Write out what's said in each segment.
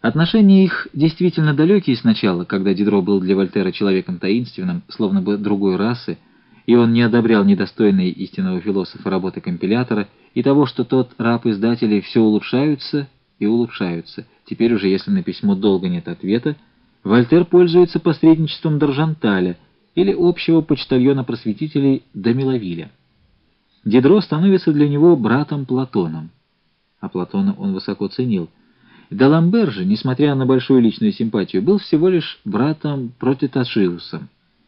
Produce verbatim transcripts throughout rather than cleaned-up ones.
Отношения их действительно далекие сначала, когда Дидро был для Вольтера человеком таинственным, словно бы другой расы, и он не одобрял недостойные истинного философа работы компилятора и того, что тот, раб издателей, все улучшаются и улучшаются. Теперь уже, если на письмо долго нет ответа, Вольтер пользуется посредничеством Даржанталя или общего почтальона просветителей Дамилавиля. Дидро становится для него братом Платоном, а Платона он высоко ценил. Даламбер же, несмотря на большую личную симпатию, был всего лишь братом Протеташиусом.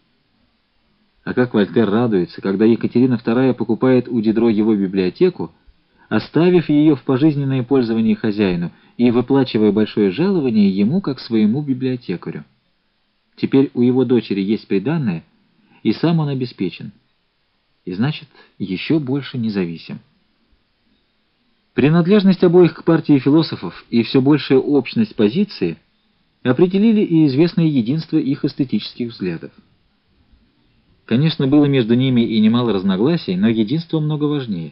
А как Вольтер радуется, когда Екатерина вторая покупает у Дидро его библиотеку, оставив ее в пожизненное пользование хозяину и выплачивая большое жалование ему как своему библиотекарю. Теперь у его дочери есть приданое, и сам он обеспечен. И значит, еще больше независим. Принадлежность обоих к партии философов и все большая общность позиции определили и известное единство их эстетических взглядов. Конечно, было между ними и немало разногласий, но единство много важнее.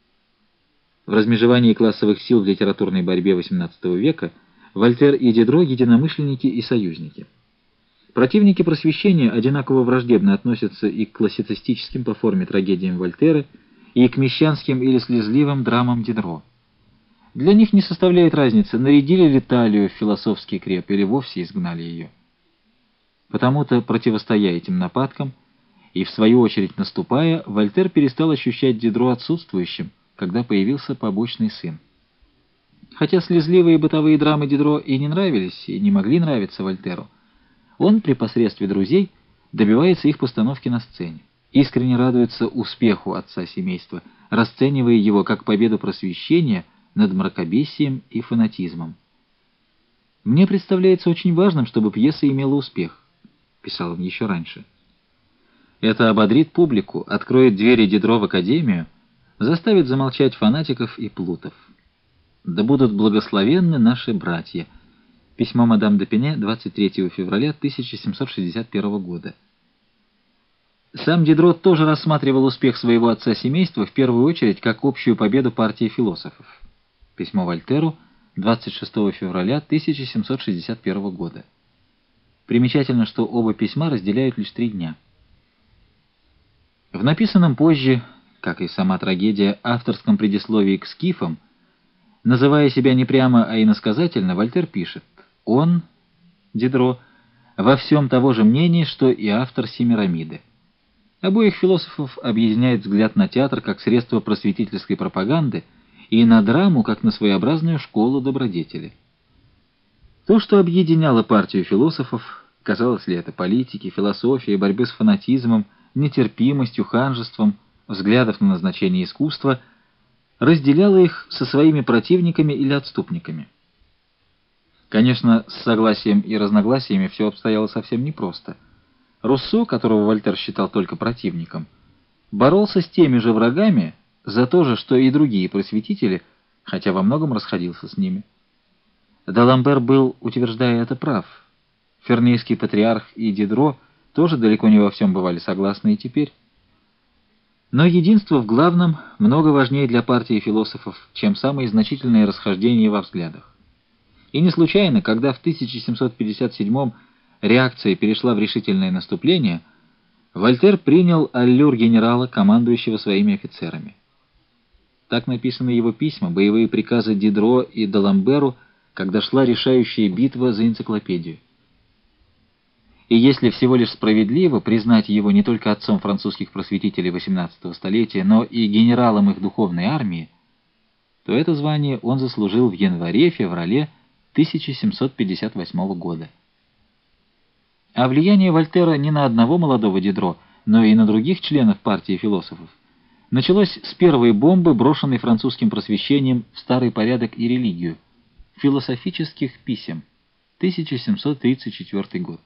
В размежевании классовых сил в литературной борьбе восемнадцатого века Вольтер и Дидро — единомышленники и союзники. Противники просвещения одинаково враждебно относятся и к классицистическим по форме трагедиям Вольтера, и к мещанским или слезливым драмам Дидро. Для них не составляет разницы, нарядили ли Талию в философский креп или вовсе изгнали ее. Потому-то, противостоя этим нападкам и, в свою очередь, наступая, Вольтер перестал ощущать Дидро отсутствующим, когда появился побочный сын. Хотя слезливые бытовые драмы Дидро и не нравились, и не могли нравиться Вольтеру, он при посредстве друзей добивается их постановки на сцене, искренне радуется успеху отца семейства, расценивая его как победу просвещения над мракобесием и фанатизмом. «Мне представляется очень важным, чтобы пьеса имела успех», — писал он еще раньше. «Это ободрит публику, откроет двери Дидро в академию, заставит замолчать фанатиков и плутов. Да будут благословенны наши братья». Письмо мадам де Пене двадцать третьего февраля тысяча семьсот шестьдесят первого года. Сам Дидро тоже рассматривал успех своего отца семейства в первую очередь как общую победу партии философов. Письмо Вольтеру двадцать шестого февраля тысяча семьсот шестьдесят первого года. Примечательно, что оба письма разделяют лишь три дня. В написанном позже, как и сама трагедия, авторском предисловии к «Скифам», называя себя не прямо, а иносказательно, Вольтер пишет: «Он, Дидро, во всем того же мнения, что и автор «Семирамиды». Обоих философов объединяет взгляд на театр как средство просветительской пропаганды и на драму как на своеобразную школу добродетели». То, что объединяло партию философов, казалось ли это политики, философии, борьбы с фанатизмом, нетерпимостью, ханжеством, взглядов на назначение искусства, разделяло их со своими противниками или отступниками. Конечно, с согласием и разногласиями все обстояло совсем непросто. Руссо, которого Вольтер считал только противником, боролся с теми же врагами за то же, что и другие просветители, хотя во многом расходился с ними. Даламбер был, утверждая это, прав. Фернейский патриарх и Дидро тоже далеко не во всем бывали согласны и теперь. Но единство в главном много важнее для партии философов, чем самые значительные расхождения во взглядах. И не случайно, когда в тысяча семьсот пятьдесят седьмом реакция перешла в решительное наступление, Вольтер принял аллюр генерала, командующего своими офицерами. Так написаны его письма, боевые приказы Дидро и Даламберу, когда шла решающая битва за энциклопедию. И если всего лишь справедливо признать его не только отцом французских просветителей восемнадцатого столетия, но и генералом их духовной армии, то это звание он заслужил в январе-феврале тысяча семьсот пятьдесят восьмого года. А влияние Вольтера не на одного молодого Дидро, но и на других членов партии философов началось с первой бомбы, брошенной французским просвещением в старый порядок и религию, философических писем, тысяча семьсот тридцать четвёртый год.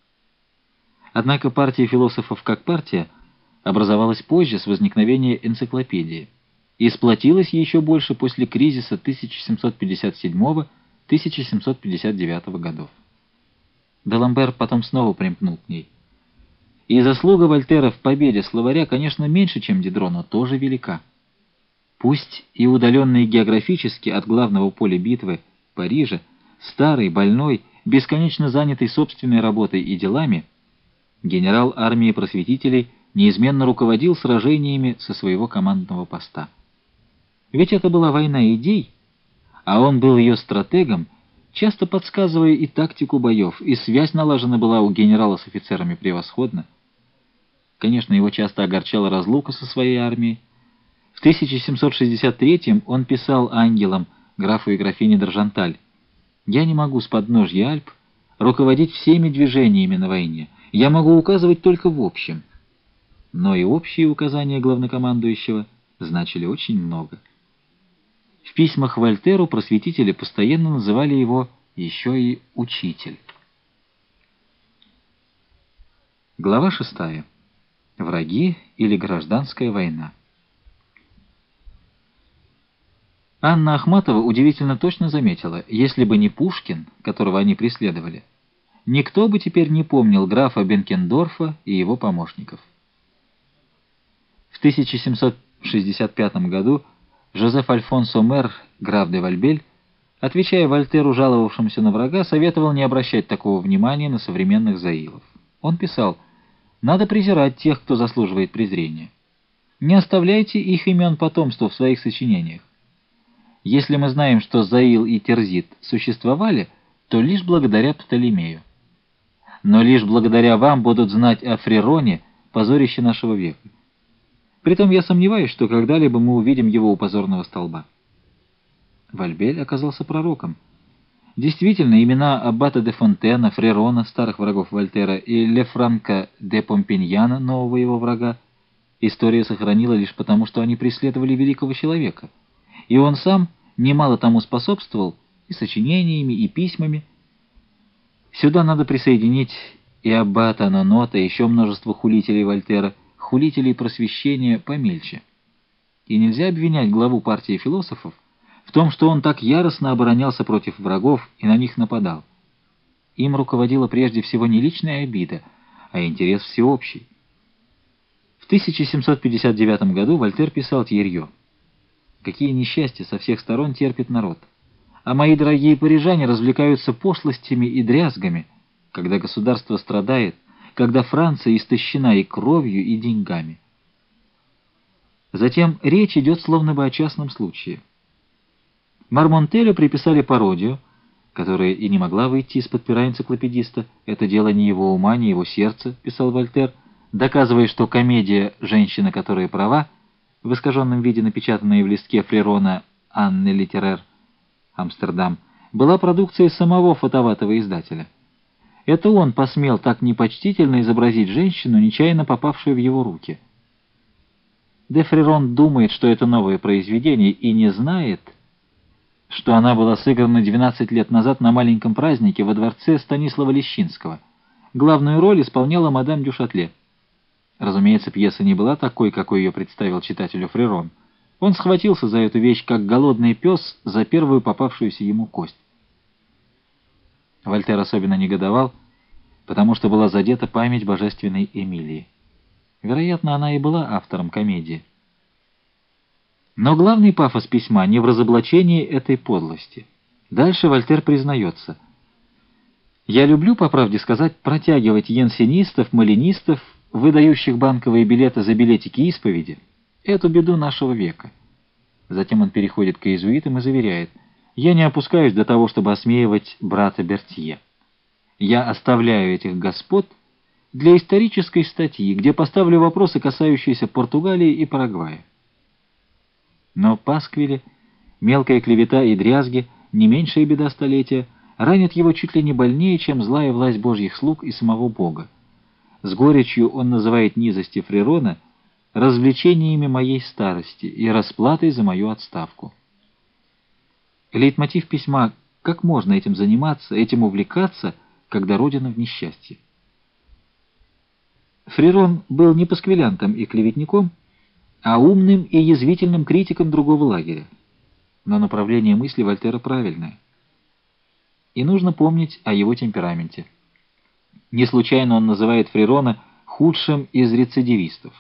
Однако партия философов как партия образовалась позже с возникновения энциклопедии и сплотилась еще больше после кризиса тысяча семьсот пятьдесят седьмого — тысяча семьсот пятьдесят девятого годов. Даламбер потом снова примкнул к ней. И заслуга Вольтера в победе словаря, конечно, меньше, чем Дидро, но тоже велика. Пусть и удаленные географически от главного поля битвы, Парижа, старый, больной, бесконечно занятый собственной работой и делами, генерал армии просветителей неизменно руководил сражениями со своего командного поста. Ведь это была война идей, а он был ее стратегом, часто подсказывая и тактику боев, и связь налажена была у генерала с офицерами превосходно. Конечно, его часто огорчала разлука со своей армией. В тысяча семьсот шестьдесят третьем он писал ангелам, графу и графине Даржанталь: «Я не могу с подножья Альп руководить всеми движениями на войне, я могу указывать только в общем». Но и общие указания главнокомандующего значили очень много. В письмах Вольтеру просветители постоянно называли его еще и «учитель». Глава шестая. Враги или гражданская война. Анна Ахматова удивительно точно заметила: если бы не Пушкин, которого они преследовали, никто бы теперь не помнил графа Бенкендорфа и его помощников. В тысяча семьсот шестьдесят пятом году Жозеф Альфонсо Мэр, граф де Вальбель, отвечая Вольтеру, жаловавшемуся на врага, советовал не обращать такого внимания на современных заилов. Он писал: «Надо презирать тех, кто заслуживает презрения. Не оставляйте их имен потомству в своих сочинениях. Если мы знаем, что Заил и Терзит существовали, то лишь благодаря Птолемею. Но лишь благодаря вам будут знать о Фрероне, позорище нашего века. Притом я сомневаюсь, что когда-либо мы увидим его у позорного столба». Вальбель оказался пророком. Действительно, имена аббата де Фонтена, Фрерона, старых врагов Вольтера, и Лефранка де Помпиньяна, нового его врага, история сохранила лишь потому, что они преследовали великого человека. И он сам немало тому способствовал и сочинениями, и письмами. Сюда надо присоединить и аббата Нонота, и еще множество хулителей Вольтера, хулителей просвещения помельче. И нельзя обвинять главу партии философов в том, что он так яростно оборонялся против врагов и на них нападал. Им руководила прежде всего не личная обида, а интерес всеобщий. В тысяча семьсот пятьдесят девятом году Вольтер писал Тьерьё: «Какие несчастья со всех сторон терпит народ, а мои дорогие парижане развлекаются пошлостями и дрязгами, когда государство страдает, когда Франция истощена и кровью, и деньгами». Затем речь идет словно бы о частном случае. Мармонтелю приписали пародию, которая и не могла выйти из-под пера энциклопедиста. «Это дело не его ума, не его сердца», — писал Вольтер, доказывая, что комедия «Женщина, которая права», в искаженном виде напечатанная в листке Фрерона «Анне Литерер», Амстердам, была продукцией самого фотоватого издателя. Это он посмел так непочтительно изобразить женщину, нечаянно попавшую в его руки. Де Фрерон думает, что это новое произведение, и не знает, что она была сыграна двенадцать лет назад на маленьком празднике во дворце Станислава Лещинского. Главную роль исполняла мадам Дюшатле. Разумеется, пьеса не была такой, какой ее представил читателю Фрерон. Он схватился за эту вещь, как голодный пес за первую попавшуюся ему кость. Вольтер особенно негодовал, потому что была задета память божественной Эмилии. Вероятно, она и была автором комедии. Но главный пафос письма не в разоблачении этой подлости. Дальше Вольтер признается: «Я люблю, по правде сказать, протягивать янсенистов, малинистов, выдающих банковые билеты за билетики исповеди, эту беду нашего века». Затем он переходит к иезуитам и заверяет: «Я не опускаюсь до того, чтобы осмеивать брата Бертье. Я оставляю этих господ для исторической статьи, где поставлю вопросы, касающиеся Португалии и Парагвая». Но пасквили, мелкая клевета и дрязги, не меньшая беда столетия, ранят его чуть ли не больнее, чем злая власть божьих слуг и самого Бога. С горечью он называет низости Фрерона развлечениями моей старости и расплатой за мою отставку. Лейтмотив письма: как можно этим заниматься, этим увлекаться, когда Родина в несчастье? Фрерон был не пасквилянтом и клеветником, а умным и язвительным критиком другого лагеря. Но направление мысли Вольтера правильное. И нужно помнить о его темпераменте. Не случайно он называет Фрерона худшим из рецидивистов.